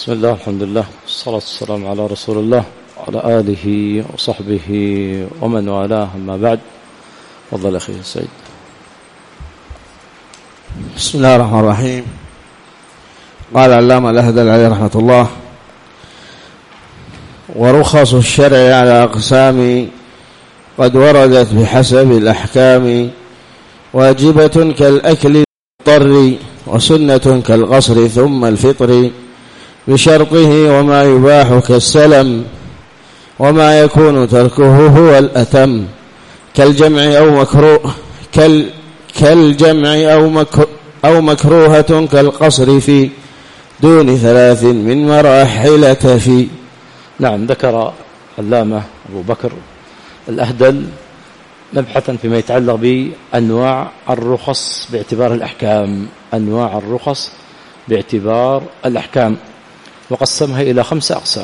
بسم الله، الحمد لله، والصلاة والسلام على رسول الله وعلى آله وصحبه ومن والاه، أما بعد. تفضل أخي سعيد. بسم الله الرحمن الرحيم. قال العلامة الأهدل عليه رحمة الله: ورخص الشرع على أقسام قد وردت بحسب الأحكام، واجبة كالأكل الضر، وسنة كالقصر ثم الفطر، بشرطه وما يباح كالسلم، وما يكون تركه هو الأتم، كالجمع أو مكروهة كالقصر في دون 3 من مراحل تفي. نعم، ذكر علامة أبو بكر الأهدل مبحثا فيما يتعلق بأنواع الرخص باعتبار الأحكام، أنواع الرخص باعتبار الأحكام، وقسمها إلى 5 أقسام.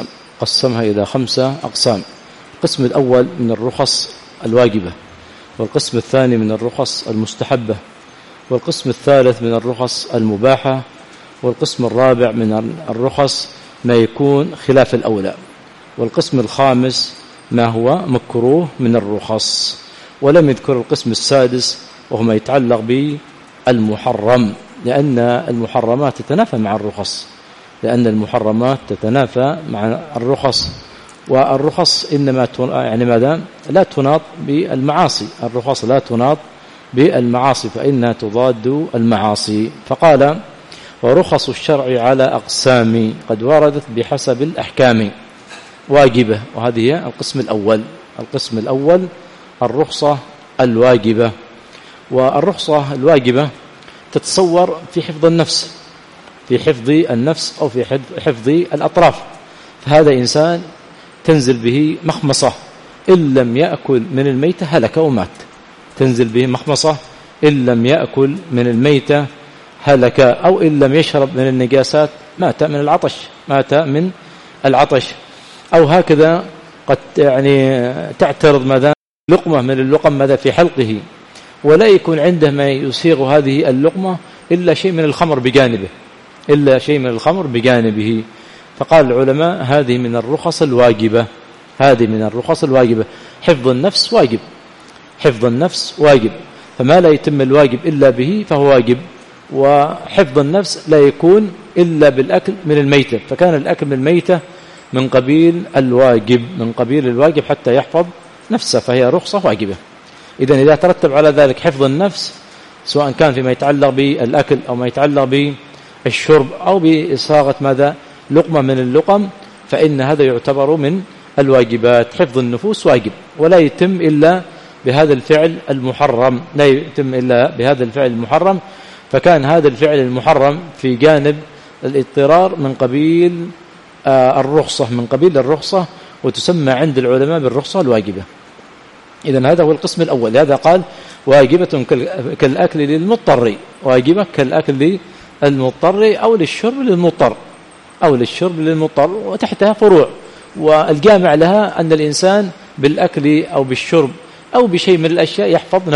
القسم الأول من الرخص الواجبة، والقسم الثاني من الرخص المستحبة، والقسم الثالث من الرخص المباحة، والقسم الرابع من الرخص ما يكون خلاف الأولى، والقسم الخامس ما هو مكروه من الرخص. ولم يذكر القسم السادس وهو ما يتعلق بالمحرم، لأن المحرمات تتنافى مع الرخص، والرخص إنما لا تناط بالمعاصي، الرخص لا تناط بالمعاصي فإنها تضاد المعاصي. فقال: ورخص الشرع على أقسام قد وردت بحسب الأحكام واجبة. وهذه هي القسم الأول الرخصة الواجبة. والرخصة الواجبة تتصور في حفظ النفس أو في حفظ الأطراف. فهذا إنسان تنزل به مخمصة إن لم يأكل من الميتة هلك ومات، تنزل به مخمصة إن لم يأكل من الميتة هلك، أو إن لم يشرب من النجاسات مات من العطش. أو هكذا قد تعترض لقمة من اللقم في حلقه، ولا يكون عنده ما يسيغ هذه اللقمة إلا شيء من الخمر بجانبه. فقال العلماء: هذه من الرخص الواجبة. حفظ النفس واجب، فما لا يتم الواجب إلا به فهو واجب. وحفظ النفس لا يكون إلا بالأكل من الميتة، فكان الأكل من الميتة من قبيل الواجب حتى يحفظ نفسه، فهي رخصة واجبة. إذن إذا ترتب على ذلك حفظ النفس، سواء كان فيما يتعلق بالأكل أو ما يتعلق بالشرب أو بإصاغة لقمة من اللقم، فإن هذا يعتبر من الواجبات. حفظ النفوس واجب، ولا يتم إلا بهذا الفعل المحرم، فكان هذا الفعل المحرم في جانب الاضطرار من قبيل الرخصة، وتسمى عند العلماء بالرخصة الواجبة. إذن هذا هو القسم الأول. لهذا قال: واجبة كالأكل للمضطر، واجبة كالأكل للمضطر أو للشرب للمضطر، وتحتها فروع، والجامع لها أن الإنسان بالأكل أو بالشرب أو بشيء من الأشياء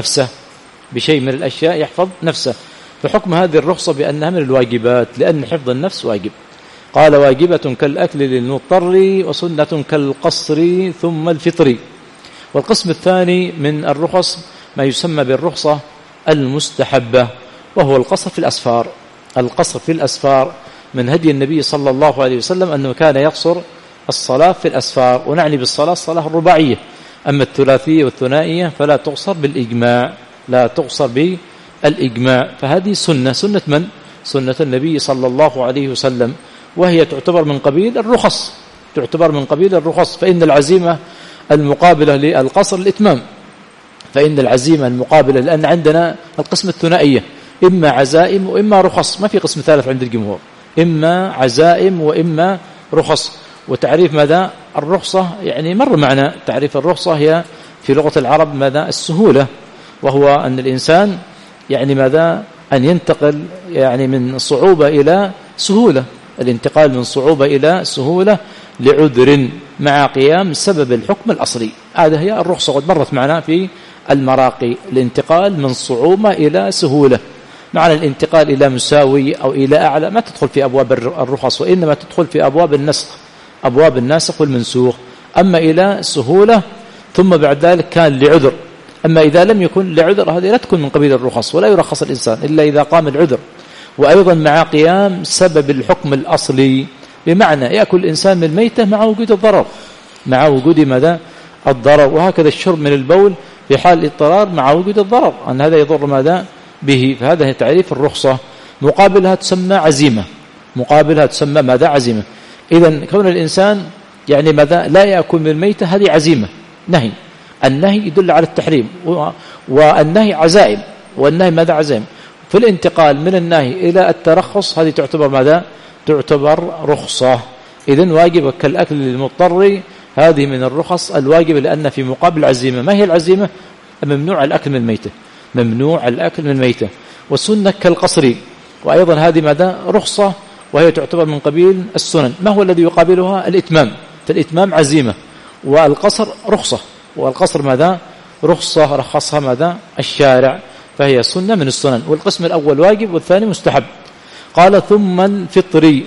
يحفظ نفسه. فحكم هذه الرخصة بأنها من الواجبات، لأن حفظ النفس واجب. قال: واجبة كالأكل للمضطر، وسنة كالقصر ثم الفطر. والقسم الثاني من الرخص ما يسمى بالرخصة المستحبة، وهو القصر في الأسفار. من هدي النبي صلى الله عليه وسلم أنه كان يقصر الصلاة في الأسفار، ونعني بالصلاة الصلاة الرباعية. أما الثلاثية والثنائية فلا تقصر بالإجماع. فهذه سنة من؟ سنة النبي صلى الله عليه وسلم، وهي تعتبر من قبيل الرخص. فإن العزيمة المقابلة للقصر الإتمام، لأن عندنا القسم الثنائية إما عزائم وإما رخص، ما في قسم ثالث عند الجمهور، إما عزائم وإما رخص. وتعريف الرخصة مر معنا. تعريف الرخصة هي في لغة العرب السهولة، وهو أن الإنسان أن ينتقل من صعوبة إلى سهولة، الانتقال من صعوبة إلى سهولة لعذر مع قيام سبب الحكم الأصلي. هذا هي الرخصة، قد مرت معنا في المراقي، الانتقال من صعوبة إلى سهولة. معنى الانتقال إلى مساوي أو إلى أعلى ما تدخل في أبواب الرخص، وإنما تدخل في أبواب النسخ، أبواب الناسخ والمنسوخ. أما إلى سهولة ثم بعد ذلك كان لعذر، أما إذا لم يكن لعذر هذه لا تكون من قبيل الرخص، ولا يرخص الإنسان إلا إذا قام العذر، وأيضا مع قيام سبب الحكم الأصلي، بمعنى يأكل الإنسان من الميتة مع وجود الضرر، مع وجود ماذا؟ الضرر. وهكذا الشرب من البول في حال الاضطرار مع وجود الضرر، أن هذا يضر ماذا به. فهذا هي تعريف الرخصة. مقابلها تسمى عزيمة، مقابلها تسمى ماذا؟ عزيمة. إذن كون الإنسان يعني ماذا؟ لا يأكل من الميتة، هذه عزيمة، نهي. النهي يدل على التحريم، والنهي عزائم، والنهي ماذا؟ عزائم. في الانتقال من النهي إلى الترخص هذه تعتبر ماذا؟ تعتبر رخصة. إذن واجب كالأكل للمضطر، هذه من الرخص الواجبة، لأن في مقابل العزيمة. ما هي العزيمة؟ ممنوع الأكل من الميتة، ممنوع الأكل من الميتة. والسنة كالقصر، وأيضا هذه ماذا؟ رخصة، وهي تعتبر من قبيل السنن. ما هو الذي يقابلها؟ الإتمام، فالإتمام عزيمة، والقصر رخصة، والقصر ماذا؟ رخصة رخصها ماذا؟ الشارع، فهي سنة من السنن. والقسم الأول واجب والثاني مستحب. قال ثم الفطر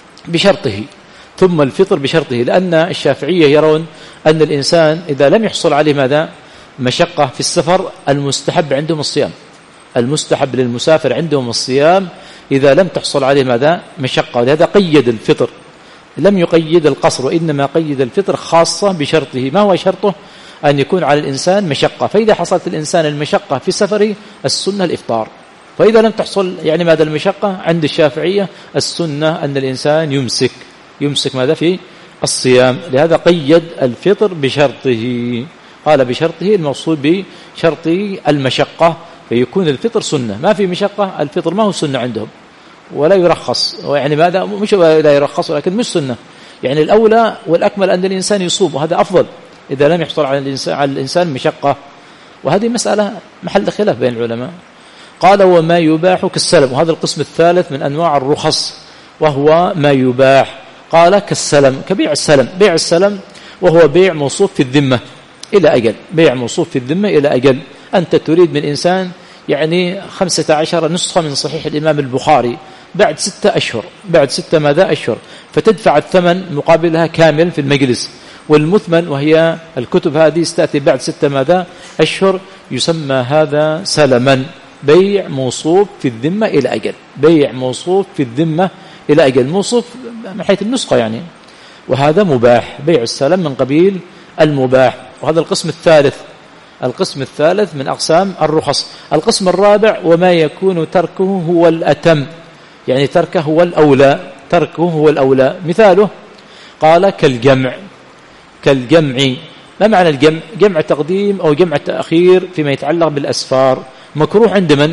بشرطه، ثم الفطر بشرطه، لأن الشافعية يرون أن الإنسان إذا لم يحصل عليه ماذا؟ مشقة في السفر، المستحب عندهم الصيام، المستحب للمسافر عندهم الصيام إذا لم تحصل عليه ماذا؟ مشقة. ولهذا قيد الفطر، لم يقيد القصر، وإنما قيد الفطر خاصة بشرطه. ما هو شرطه؟ أن يكون على الإنسان مشقة، فإذا حصلت الإنسان المشقة في سفره السنة الإفطار. فإذا لم تحصل يعني ماذا المشقة عند الشافعية، السنة أن الإنسان يمسك ماذا؟ في الصيام. لهذا قيد الفطر بشرطه، قال بشرطه الموصول بشرط المشقة، فيكون الفطر سنة. ما في مشقة الفطر ما هو سنة عندهم، ولا يرخص، يعني ماذا؟ مش لا يرخص، ولكن مش سنة. يعني الأولى والأكمل أن الإنسان يصوم، وهذا أفضل إذا لم يحصل على الإنسان مشقة. وهذه مسألة محل خلاف بين العلماء. قال وما يباح كالسلم، وهذا القسم الثالث من أنواع الرخص، وهو ما يباح. قال كالسلم، كبيع السلم. بيع السلم وهو بيع موصوف في الذمة إلى أجل، بيع موصوف في الذمة إلى أجل. أنت تريد من إنسان يعني 15 نسخة من صحيح الإمام البخاري بعد 6 أشهر، بعد 6 ماذا؟ أشهر، فتدفع الثمن مقابلها كامل في المجلس. والمثمن وهي الكتب هذه ستأتي بعد 6 ماذا؟ أشهر، يسمى هذا سلما، بيع موصوف في الذمة إلى أجل، بيع موصوف في الذمة إلى أجل، موصوف من حيث النسخة يعني. وهذا مباح، بيع السلم من قبيل المباح. وهذا القسم الثالث، القسم الثالث من أقسام الرخص. القسم الرابع وما يكون تركه هو الأتم، يعني تركه هو الأولى، تركه هو الأولى. مثاله قال كالجمع، كالجمع. ما معنى الجمع؟ جمع تقديم أو جمع تأخير فيما يتعلق بالأسفار. مكروه عند من؟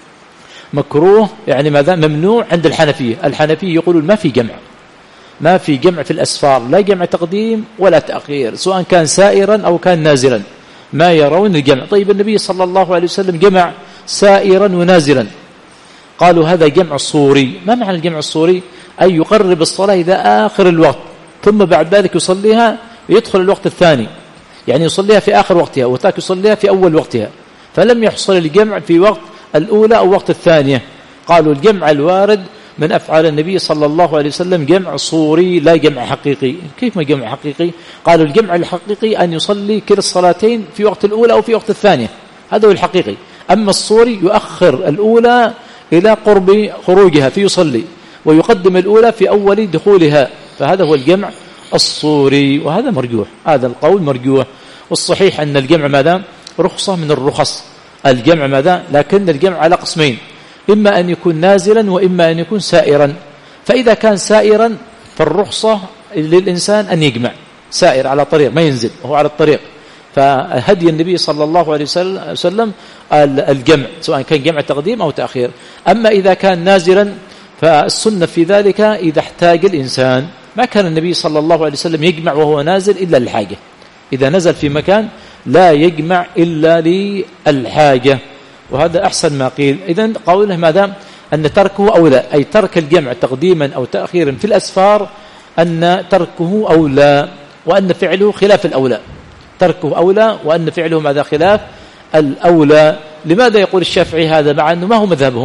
مكروه يعني ماذا؟ ممنوع عند الحنفية. الحنفية يقولون ما في جمع، ما في جمع في الأسفار، لا جمع تقديم ولا تأخير، سواء كان سائرا أو كان نازلا، ما يرون الجمع. طيب النبي صلى الله عليه وسلم جمع سائرا ونازلا، قالوا هذا جمع صوري. ما معنى الجمع الصوري؟ أي يقرب الصلاة إلى آخر الوقت، ثم بعد ذلك يصليها يدخل الوقت الثاني، يعني يصليها في آخر وقتها وتاك يصليها في أول وقتها، فلم يحصل الجمع في وقت الأولى أو وقت الثانية. قالوا الجمع الوارد من أفعال النبي صلى الله عليه وسلم جمع صوري لا جمع حقيقي. كيف ما جمع حقيقي؟ قالوا الجمع الحقيقي أن يصلي كلا الصلاتين في وقت الأولى أو في وقت الثانية، هذا هو الحقيقي. أما الصوري يؤخر الأولى إلى قرب خروجها فيصلي، ويقدم الأولى في أول دخولها، فهذا هو الجمع الصوري. وهذا مرجوح، هذا القول مرجوح. والصحيح أن الجمع ماذا؟ رخصة من الرخص، الجمع ماذا؟ لكن الجمع على قسمين، إما أن يكون نازلا وإما أن يكون سائرا. فإذا كان سائرا فالرخصة للإنسان أن يجمع، سائر على طريق ما ينزل وهو على الطريق، فهدي النبي صلى الله عليه وسلم الجمع، سواء كان جمع تقديم أو تأخير. أما إذا كان نازلا فالسنة في ذلك إذا احتاج الإنسان. ما كان النبي صلى الله عليه وسلم يجمع وهو نازل إلا للحاجة، إذا نزل في مكان لا يجمع إلا للحاجة، وهذا أحسن ما قيل. إذن قوله ماذا؟ أن تركه أولى، أي ترك الجمع تقديما أو تأخيرا في الأسفار أن تركه أولى، وأن فعله خلاف الأولى، تركه أولى وأن فعله ماذا؟ خلاف الأولى. لماذا يقول الشافعي هذا مع أنه ما هو مذهبهم؟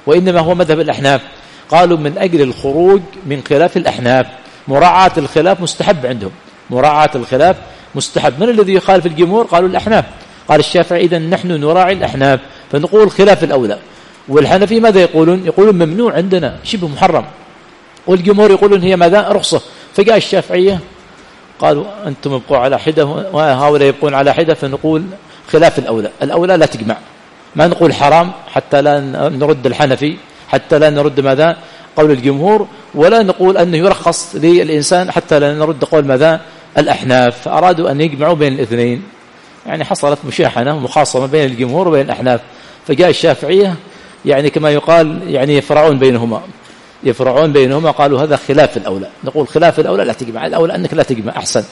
وإنما هو مذهب الأحناف. قالوا من أجل الخروج من خلاف الأحناف، مراعاة الخلاف مستحب عندهم، مراعاة الخلاف مستحب. من الذي يخالف الجمهور؟ قالوا الأحناف. قال الشافعي إذن نحن نراعي الأحناف فنقول خلاف الأولى. والحنفي ماذا يقولون؟ يقولون ممنوع عندنا شبه محرم، والجمهور يقولون هي ماذا؟ رخصة. فجاء الشافعية قالوا أنتم ابقوا على حدة وهؤلاء يبقون على حدة، فنقول خلاف الأولى. الأولى لا تجمع، ما نقول حرام حتى لا نرد الحنفي، حتى لا نرد ماذا؟ قول الجمهور، ولا نقول أنه يرخص للإنسان حتى لا نرد قول ماذا؟ الأحناف. فأرادوا أن يجمعوا بين الاثنين، يعني حصلت مشاحنة ومخاصمة بين الجمهور وبين الأحناف. فجاء الشافعية يعني كما يقال يعني يفرعون بينهما، قالوا هذا خلاف الأولى. نقول خلاف الأولى لا تجمع، الأولى أنك لا تجمع أحسن.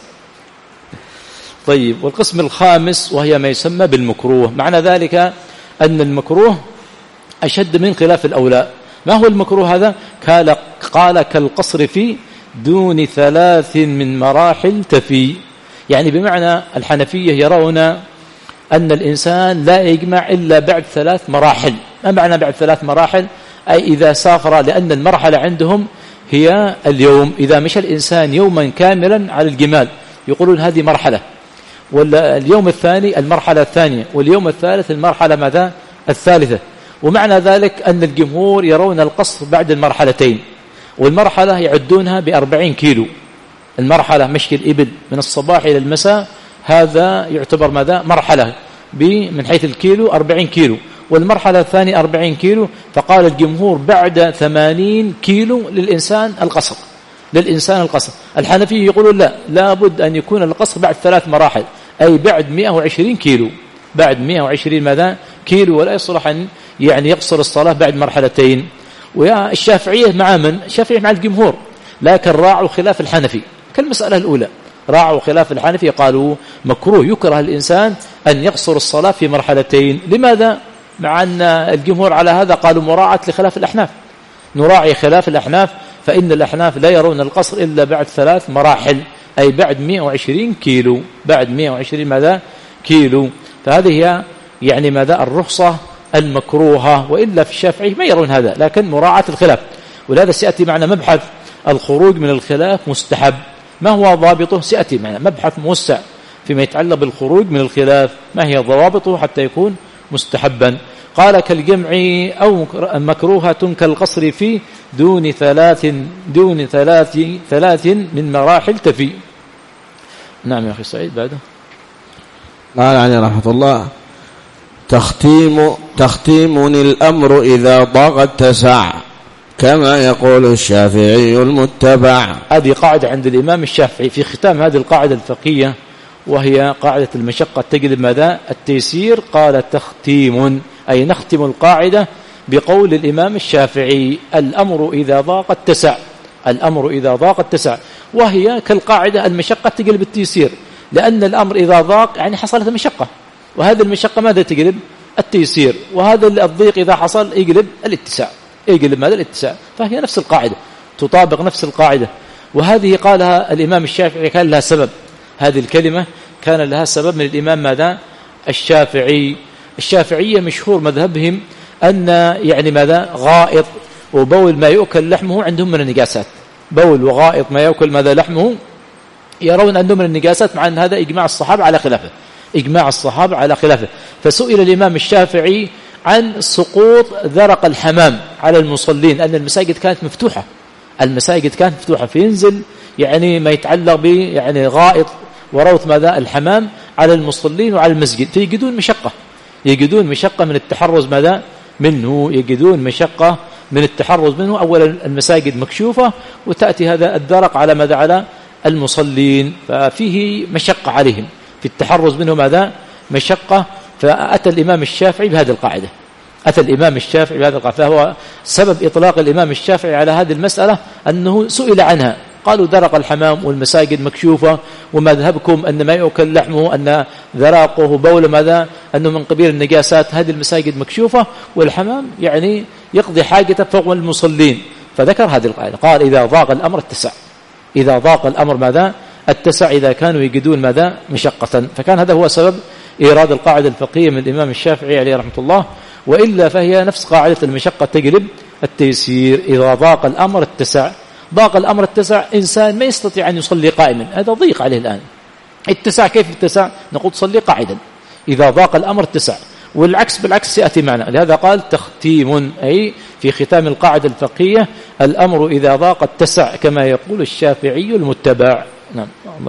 طيب، والقسم الخامس وهي ما يسمى بالمكروه. معنى ذلك أن المكروه أشد من خلاف الأولى. ما هو المكروه هذا؟ قال كالقصر في دون 3 من مراحل تفي. يعني بمعنى الحنفية يرون أن الإنسان لا يجمع إلا بعد 3 مراحل. ما معنى بعد 3 مراحل؟ أي إذا سافر، لأن المرحلة عندهم هي اليوم. إذا مشى الإنسان يوما كاملا على الجمال يقولون هذه مرحلة، واليوم الثاني المرحلة الثانية، واليوم الثالث المرحلة ماذا؟ الثالثة. ومعنى ذلك أن الجمهور يرون القصر بعد المرحلتين، والمرحلة يعدونها ب40 كيلو. المرحلة مشي الإبل من الصباح إلى المساء هذا يعتبر ماذا؟ مرحلة من حيث الكيلو 40 كيلو، والمرحلة الثانية 40 كيلو. فقال الجمهور بعد 80 كيلو للإنسان القصر، للإنسان القصر. الحنفية يقولون لا، لابد أن يكون القصر بعد 3 مراحل، أي بعد 120 كيلو، بعد 120 ماذا؟ كيلو، ولا يصلح أن يعني يقصر الصلاة بعد مرحلتين. ويا الشافعية مع من؟ الشافعية مع الجمهور، لكن راعوا خلاف الحنفي كالمسألة الأولى، راعوا خلاف الحنفي، قالوا مكروه، يكره الإنسان أن يقصر الصلاة في مرحلتين. لماذا؟ مع أن الجمهور على هذا قالوا مراعاة لخلاف الأحناف، نراعي خلاف الأحناف، فإن الأحناف لا يرون القصر إلا بعد 3 مراحل، أي بعد 120 كيلو، بعد 120 ماذا؟ كيلو. فهذه هي يعني ماذا؟ الرخصة المكروهة. وإلا في الشافعي ما يرون هذا، لكن مراعاة الخلاف. ولهذا سيأتي معنا مبحث الخروج من الخلاف مستحب، ما هو ضابطه؟ سيأتي معنا مبحث موسع فيما يتعلق بالخروج من الخلاف، ما هي ضوابطه حتى يكون مستحبا. قال كالجمع أو مكروهة كالقصر في دون ثلاث من مراحل تفي. نعم يا أخي سعيد بعده. قال عليه رحمة الله تختيم الأمر إذا ضاق اتسع، كما يقول الشافعي المتبع. هذه قاعدة عند الإمام الشافعي في ختام هذه القاعدة الفقهية، وهي قاعدة المشقة تجلب ماذا؟ التيسير. قال تختيم، أي نختم القاعدة بقول الإمام الشافعي الأمر إذا ضاق اتسع، الأمر إذا ضاق اتسع، وهي كالقاعدة المشقة تجلب التيسير، لأن الأمر إذا ضاق يعني حصلت مشقة، وهذا المشقة ماذا تجلب؟ التيسير، وهذا الضيق إذا حصل يجلب الاتساع، يجلب ماذا؟ الاتساع. فهي نفس القاعدة، تطابق نفس القاعدة. وهذه قالها الإمام الشافعي كان لها سبب، هذه الكلمة كان لها سبب من الإمام ماذا؟ الشافعي. الشافعية مشهور مذهبهم أن يعني ماذا؟ غائط وبول ما يؤكل لحمه عندهم من النجاسات، بول وغائط ما يأكل ماذا؟ لحمه، يرون أنه من النجاسات، مع أن هذا إجماع الصحابة على خلافه، إجماع الصحابة على خلافه. فسئل الإمام الشافعي عن سقوط ذرق الحمام على المصلين، أن المساجد كانت مفتوحة، المساجد كانت مفتوحة، فينزل يعني ما يتعلق ب يعني غائط وروث ماذا؟ الحمام على المصلين وعلى المسجد، فيجدون مشقة، يجدون مشقة من التحرز ماذا؟ منه، يجدون مشقة من التحرز منه. أولا المساجد مكشوفة، وتأتي هذا الدرق على ماذا؟ على المصلين، ففيه مشقة عليهم في التحرز منه ماذا؟ مشقة. فأتى الإمام الشافعي بهذه القاعدة، أتى الإمام الشافعي بهذه القاعدة. فهو سبب إطلاق الإمام الشافعي على هذه المسألة أنه سئل عنها، قالوا درق الحمام والمساجد مكشوفة، ومذهبكم أن ما يؤكل لحمه أن ذراقه بول ماذا؟ أنه من قبيل النجاسات، هذه المساجد مكشوفة، والحمام يعني يقضي حاجته فوق المصلين. فذكر هذه القاعدة، قال إذا ضاق الأمر اتسع، إذا ضاق الأمر ماذا؟ اتسع، إذا كانوا يجدون ماذا؟ مشقة. فكان هذا هو سبب إيراد القاعدة الفقهية من الإمام الشافعي عليه رحمة الله. وإلا فهي نفس قاعدة المشقة تجلب التيسير. إذا ضاق الأمر اتسع. ضاق الأمر اتسع، إنسان ما يستطيع أن يصلي قائما، هذا ضيق عليه الآن. اتسع، كيف اتسع؟ نقول صلي قاعدا. إذا ضاق الأمر اتسع. والعكس بالعكس سيأتي معنا. لهذا قال تختيم، أي في ختام القاعدة الفقهية الأمر إذا ضاق اتسع، كما يقول الشافعي المتبع. نعم.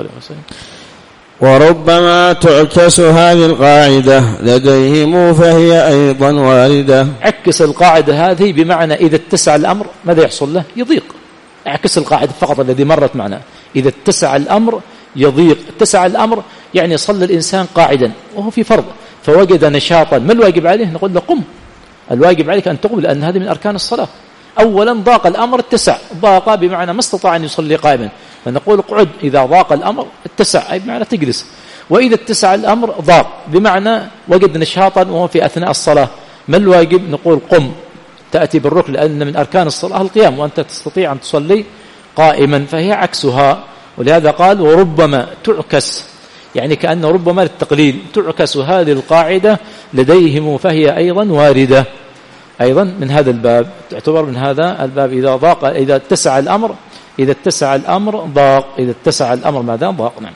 وربما تعكس هذه القاعدة لديهم فهي أيضا واردة. عكس القاعدة هذه بمعنى إذا اتسع الأمر ماذا يحصل له؟ يضيق. عكس القاعدة فقط الذي مرت معنا. إذا اتسع الأمر يضيق. اتسع الأمر يعني صلى الإنسان قاعدا وهو في فرض فوجد نشاطا، ما الواجب عليه؟ نقول له قم. الواجب عليك أن تقوم، لأن هذه من أركان الصلاة. أولا ضاق الأمر اتسع. ضاق بمعنى ما استطاع أن يصلي قائما، فنقول اقعد. إذا ضاق الأمر اتسع، أي بمعنى تجلس. وإذا اتسع الأمر ضاق بمعنى وجد نشاطا وهو في أثناء الصلاة، ما الواجب؟ نقول قم، تأتي بالركن، لأن من أركان الصلاة القيام، وأنت تستطيع أن تصلي قائما، فهي عكسها. ولهذا قال وربما تعكس، يعني كأن ربما للتقليل، تعكس هذه القاعدة لديهم فهي أيضا واردة. أيضا من هذا الباب تعتبر من هذا الباب. إذا ضاق، إذا اتسع الأمر، إذا اتسع الأمر ضاق، إذا اتسع الأمر ماذا؟ ضاق. نعم.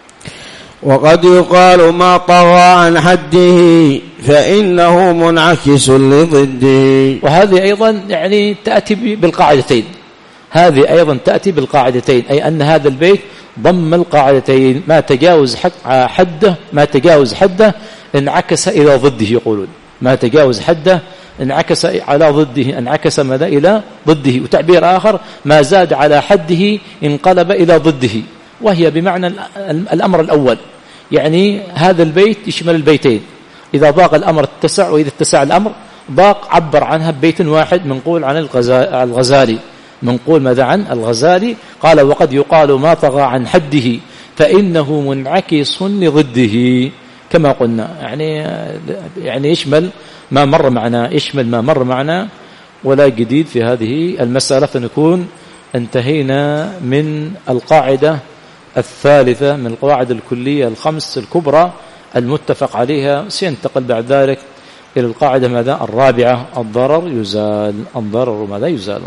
وقد يقال ما طغى عن حده فإنه منعكس لضده. وهذه أيضا يعني تأتي بالقاعدتين. هذه أيضا تأتي بالقاعدتين، أي أن هذا البيت ضم القاعدتين. ما تجاوز حده، ما تجاوز حده انعكس إلى ضده. يقولون ما تجاوز حده انعكس على ضده، انعكس ماذا؟ إلى ضده. وتعبير آخر ما زاد على حده انقلب إلى ضده، وهي بمعنى الأمر الأول. يعني هذا البيت يشمل البيتين. إذا ضاق الأمر اتسع، وإذا اتسع الأمر ضاق. عبر عنها ببيت واحد منقول عن الغزالي، منقول ماذا؟ عن الغزالي. قال وقد يقال ما طغى عن حده فإنه منعكس لضده، كما قلنا. يعني يشمل ما مر معنا، يشمل ما مر معنا، ولا جديد في هذه المسألة. فنكون انتهينا من القاعدة الثالثة من القواعد الكلية الخمس الكبرى المتفق عليها. سينتقل بعد ذلك إلى القاعدة ماذا؟ الرابعة، الضرر يزال. الضرر ماذا؟ يزال.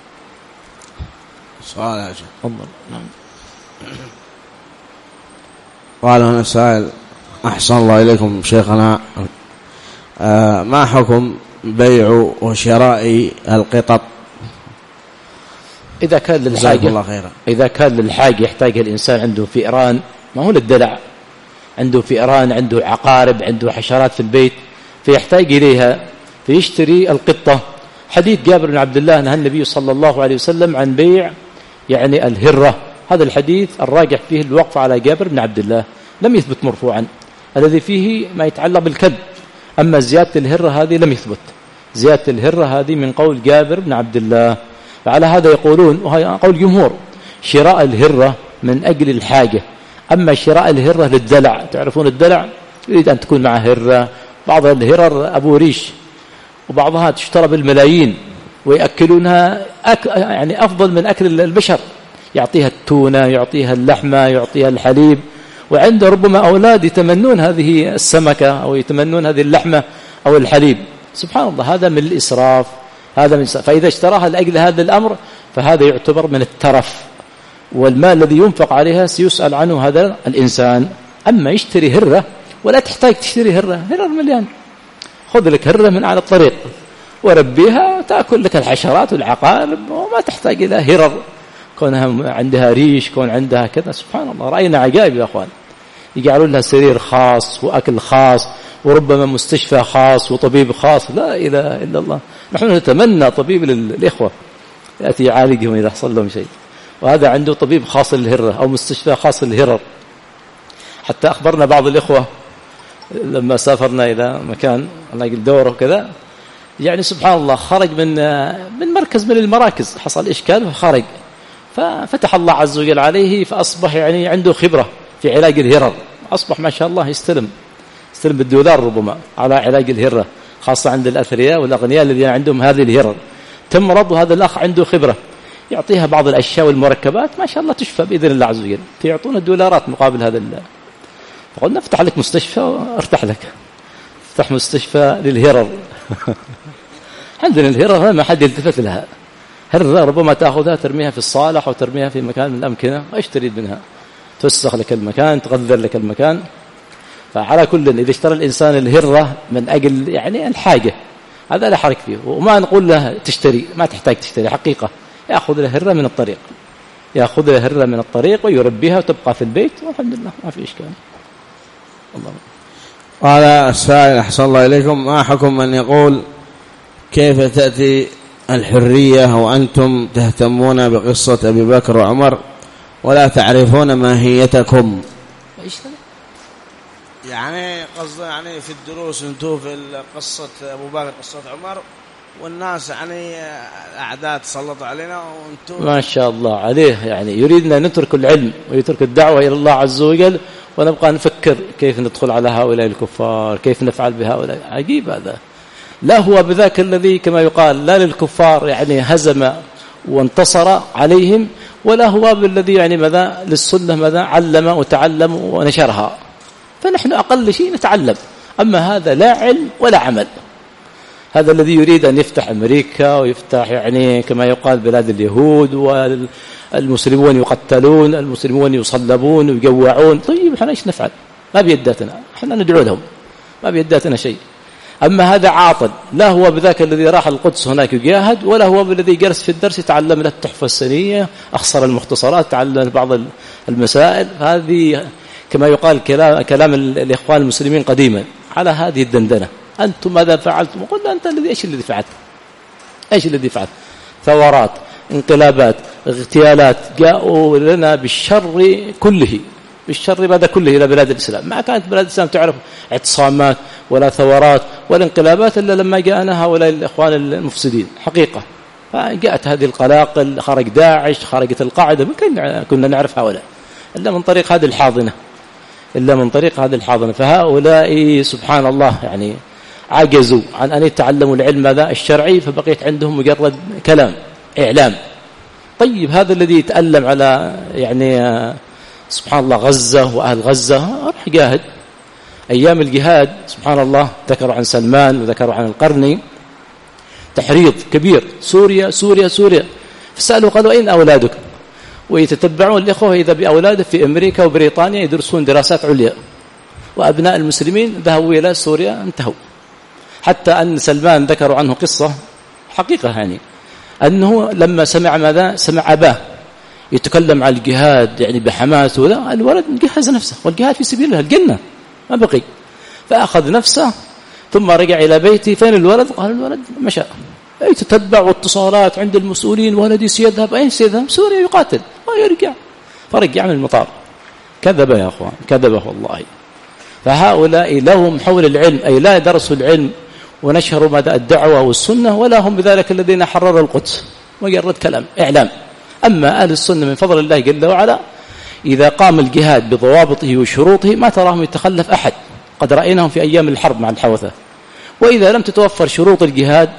سؤال يا شيخ. قال هنا السائل: أحسن الله إليكم شيخنا، ما حكم بيع وشراء القطط إذا كان للحاجة؟ إذا كان للحاجة يحتاج الإنسان، عنده فئران، ما هو للدلع، عنده فئران، عنده عقارب، عنده حشرات في البيت فيحتاج إليها فيشتري القطة. حديث جابر بن عبد الله نهى النبي صلى الله عليه وسلم عن بيع يعني الهرة. هذا الحديث الراجح فيه الوقف على جابر بن عبد الله، لم يثبت مرفوعا، الذي فيه ما يتعلق بالكلب. أما زيادة الهرة هذه لم يثبت. زيادة الهرة هذه من قول جابر بن عبد الله. فعلى هذا يقولون، وهي قول جمهور، شراء الهرة من أجل الحاجة. أما شراء الهرة للدلع، تعرفون الدلع يريد أن تكون معه هرة. بعض الهرر أبو ريش، وبعضها تشترى بالملايين ويأكلونها يعني أفضل من أكل البشر. يعطيها التونة، يعطيها اللحمة، يعطيها الحليب. وعنده ربما أولاد يتمنون هذه السمكة أو يتمنون هذه اللحمة أو الحليب. سبحان الله، هذا من الإسراف، هذا من الإسراف. فإذا اشتراها لأجل هذا الأمر فهذا يعتبر من الترف، والمال الذي ينفق عليها سيسأل عنه هذا الإنسان. أما يشتري هرة، ولا تحتاج تشتري هرة مليان، خذ لك هرة من على الطريق وربيها، تأكل لك الحشرات والعقارب، وما تحتاج إلى هرر كونها عندها ريش، كون عندها كذا. سبحان الله، رأينا عجائب يا أخوان. يجعلون لها سرير خاص وأكل خاص، وربما مستشفى خاص وطبيب خاص. لا إله إلا الله. نحن نتمنى طبيب للإخوة يأتي يعالجهم إذا حصل لهم شيء، وهذا عنده طبيب خاص للهرة أو مستشفى خاص للهرر. حتى أخبرنا بعض الإخوة لما سافرنا إلى مكان نقل دوره وكذا، يعني سبحان الله خرج من مركز من المراكز، حصل إشكال وخرج، ففتح الله عز وجل عليه، فأصبح يعني عنده خبرة في علاج الهرر. أصبح ما شاء الله يستلم بالدولار ربما على علاج الهرة، خاصة عند الأثرياء والأغنياء الذين عندهم هذه الهرر. تمرض، وهذا الأخ عنده خبرة، يعطيها بعض الأشياء والمركبات ما شاء الله تشفى بإذن الله عز وجل، فيعطونا الدولارات مقابل هذا فقلنا افتح لك مستشفى وارتاح لك، افتح مستشفى للهرر عندنا الهرة ما حد يلتفت لها. هرة ربما تأخذها ترميها في الصالح أو ترميها في مكان من الأمكنة، وإيش تريد منها؟ توسخ لك المكان، تغذر لك المكان. فعلى كل إذا اشترى الإنسان الهرة من أجل يعني الحاجة هذا لا حرج فيه، وما نقول له تشتري، ما تحتاج تشتري حقيقة. يأخذ له هرة من الطريق، يأخذ له هرة من الطريق ويربيها وتبقى في البيت، والحمد لله ما في إشكال. الله. قال السائل أحسن الله إليكم: ما حكم من يقول كيف تأتي الحرية وأنتم تهتمون بقصة أبي بكر وعمر ولا تعرفون ماهيتكم؟ يعني قصده يعني في الدروس انتم في قصة أبو بكر قصة عمر، والناس يعني أعداء تسلطوا علينا وانتم ما شاء الله عليه، يعني يريدنا أن نترك العلم ويترك الدعوة إلى الله عز وجل، ونبقى نفكر كيف ندخل على هؤلاء الكفار، كيف نفعل بهؤلاء. عجيب هذا. لا هو بذاك الذي كما يقال لا للكفار يعني هزم وانتصر عليهم، ولا هو بالذي يعني ماذا للسنة ماذا علم وتعلم ونشرها. فنحن أقل شيء نتعلم، أما هذا لا علم ولا عمل. هذا الذي يريد أن يفتح أمريكا ويفتح يعني كما يقال بلاد اليهود، والمسلمون يقتلون، المسلمون يصلبون ويجوعون. طيب احنا ايش نفعل؟ ما بيداتنا، احنا ندعو لهم، ما بيداتنا شيء. أما هذا عاطل، لا هو بذاك الذي راح القدس هناك يجاهد، ولا هو بالذي جلس في الدرس يتعلم له التحفة السنية، أخصر المختصرات، تعلم بعض المسائل. هذه كما يقال كلام الإخوان المسلمين قديما على هذه الدندنة. أنتم ماذا فعلتم؟ قل أنت الذي إيش الذي فعلت؟ إيش الذي فعلت؟ ثورات، انقلابات، اغتيالات، جاءوا لنا بالشر كله، بالشر بعد كله إلى بلاد الإسلام. ما كانت بلاد الإسلام تعرف اعتصامات ولا ثورات ولا انقلابات إلا لما جاءنا هؤلاء الإخوان المفسدين حقيقة. فجاءت هذه القلاقل، خرج داعش، خرجت القاعدة، ما كنا نعرف هؤلاء إلا من طريق هذه الحاضنة، إلا من طريق هذه الحاضنة. فهؤلاء سبحان الله يعني عجزوا عن أن يتعلموا العلم هذا الشرعي، فبقيت عندهم مجرد كلام إعلام. طيب هذا الذي يتألم على يعني سبحان الله غزة وأهل غزة راح جاهد. أيام الجهاد سبحان الله ذكروا عن سلمان وذكروا عن القرني تحريض كبير، سوريا سوريا سوريا. فسألوا قالوا أين أولادك؟ ويتتبعون الإخوة إذا بأولاده في أمريكا وبريطانيا يدرسون دراسات عليا، وأبناء المسلمين ذهبوا إلى سوريا انتهوا. حتى أن سلمان ذكروا عنه قصة حقيقة يعني أنه لما سمع ماذا؟ سمع أباه يتكلم عن الجهاد يعني بحماس، ولا الولد جهز نفسه، والجهاد في سبيل الله الجنة ما بقي. فأخذ نفسه ثم رجع إلى بيته. فين الولد؟ قال الولد مشى. يتتبع واتصالات عند المسؤولين، ولدي سيذهب. أين سيذهب؟ سوريا يقاتل. ويرجع. فرجع من المطار. كذب يا أخوان، كذبه والله. فهؤلاء لهم حول العلم، أي لا درسوا العلم ونشروا مدى الدعوة والسنة، ولا هم بذلك الذين حرروا القدس، مجرد كلام إعلام. أما أهل السنة من فضل الله جل وعلا إذا قام الجهاد بضوابطه وشروطه ما تراهم يتخلف أحد. قد رأيناهم في أيام الحرب مع الحوثة. وإذا لم تتوفر شروط الجهاد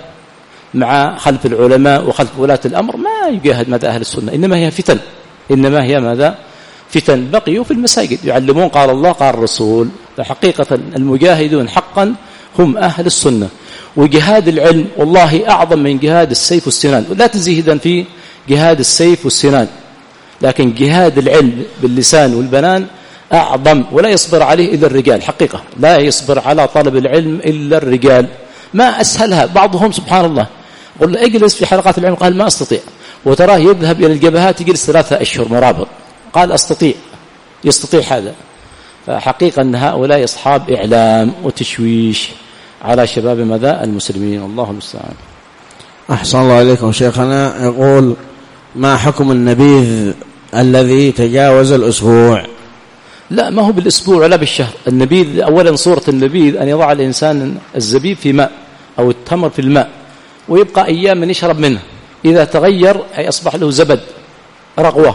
مع خلف العلماء وخلف ولاة الأمر ما يجاهد ماذا أهل السنة، إنما هي فتن، إنما هي ماذا فتن. بقيوا في المساجد يعلمون قال الله قال الرسول. فحقيقة المجاهدون حقا هم أهل السنة. وجهاد العلم والله أعظم من جهاد السيف والسنان، ولا تزيدا في جهاد السيف والسنان، لكن جهاد العلم باللسان والبنان أعظم، ولا يصبر عليه إلا الرجال. حقيقة لا يصبر على طلب العلم إلا الرجال. ما أسهلها. بعضهم سبحان الله قل اجلس في حلقات العلم قال ما أستطيع، وتراه يذهب إلى الجبهات يجلس 3 أشهر مرابط قال أستطيع، يستطيع هذا. فحقيقة أن هؤلاء أصحاب إعلام وتشويش على شباب ماذا المسلمين. الله المستعان. أحسن الله إليكم شيخنا. يقول ما حكم النبيذ الذي تجاوز الأسبوع؟ لا ما هو بالأسبوع ولا بالشهر. النبيذ أولا صورة النبيذ أن يضع الإنسان الزبيب في ماء أو التمر في الماء ويبقى أيام من يشرب منه، إذا تغير أي أصبح له زبد رغوة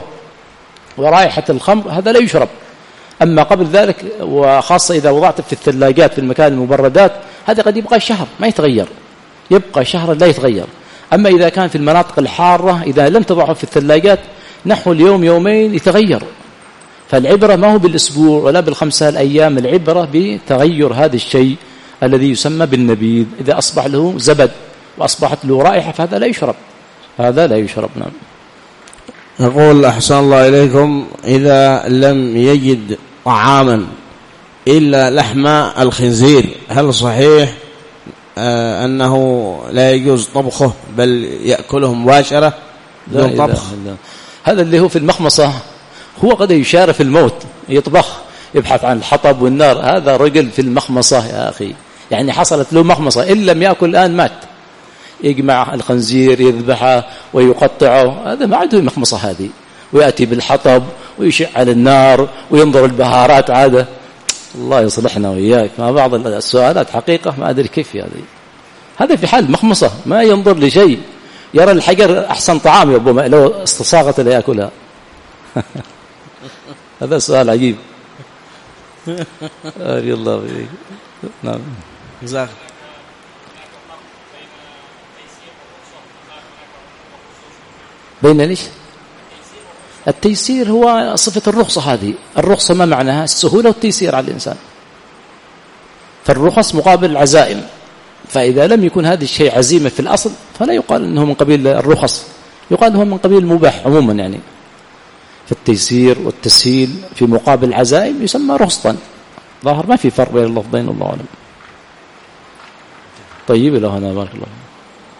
ورائحة الخمر هذا لا يشرب. أما قبل ذلك وخاصة إذا وضعت في الثلاجات في المكان المبردات هذا قد يبقى شهر ما يتغير، يبقى شهر لا يتغير. أما إذا كان في المناطق الحارة إذا لم تضعه في الثلاجات نحو اليوم يومين يتغير. فالعبرة ما هو بالأسبوع ولا بال5 الأيام، العبرة بتغير هذا الشيء الذي يسمى بالنبيذ، إذا أصبح له زبد وأصبحت له رائحة فهذا لا يشرب، هذا لا يشرب. نعم. يقول أحسن الله إليكم: إذا لم يجد طعاما إلا لحم الخنزير هل صحيح أنه لا يجوز طبخه بل يأكله مباشرة بدون طبخ؟ لا. هذا اللي هو في المخمصة هو قد يشارف الموت، يطبخ، يبحث عن الحطب والنار، هذا رجل في المخمصة يا أخي، يعني حصلت له مخمصة، إن لم يأكل الآن مات. يجمع الخنزير يذبحه ويقطعه، هذا ما عنده مخمصة هذه، ويأتي بالحطب ويشعل النار وينظر البهارات. عادة الله يصلحنا وإياك، ما بعض السؤالات حقيقة ما أدري كيف هذا في حال مخمصة، ما ينظر لشيء، يرى الحجر أحسن طعام ربما لو استصاغت لا يأكلها. هذا سؤال عجيب. الله بيك. نعم. جزاك. بين ليش؟ التيسير هو صفة الرخصة. هذه الرخصة ما معناها؟ السهولة والتيسير على الإنسان، فالرخص مقابل العزائم، فإذا لم يكن هذا الشيء عزيمة في الأصل فلا يقال أنه من قبيل الرخص، يقال أنه من قبيل المباح عموما. يعني فالتيسير والتسهيل في مقابل العزائم يسمى رخصة. ظاهر ما في فرق بين اللفظين، الله أعلم. طيب، إلى هنا بارك الله.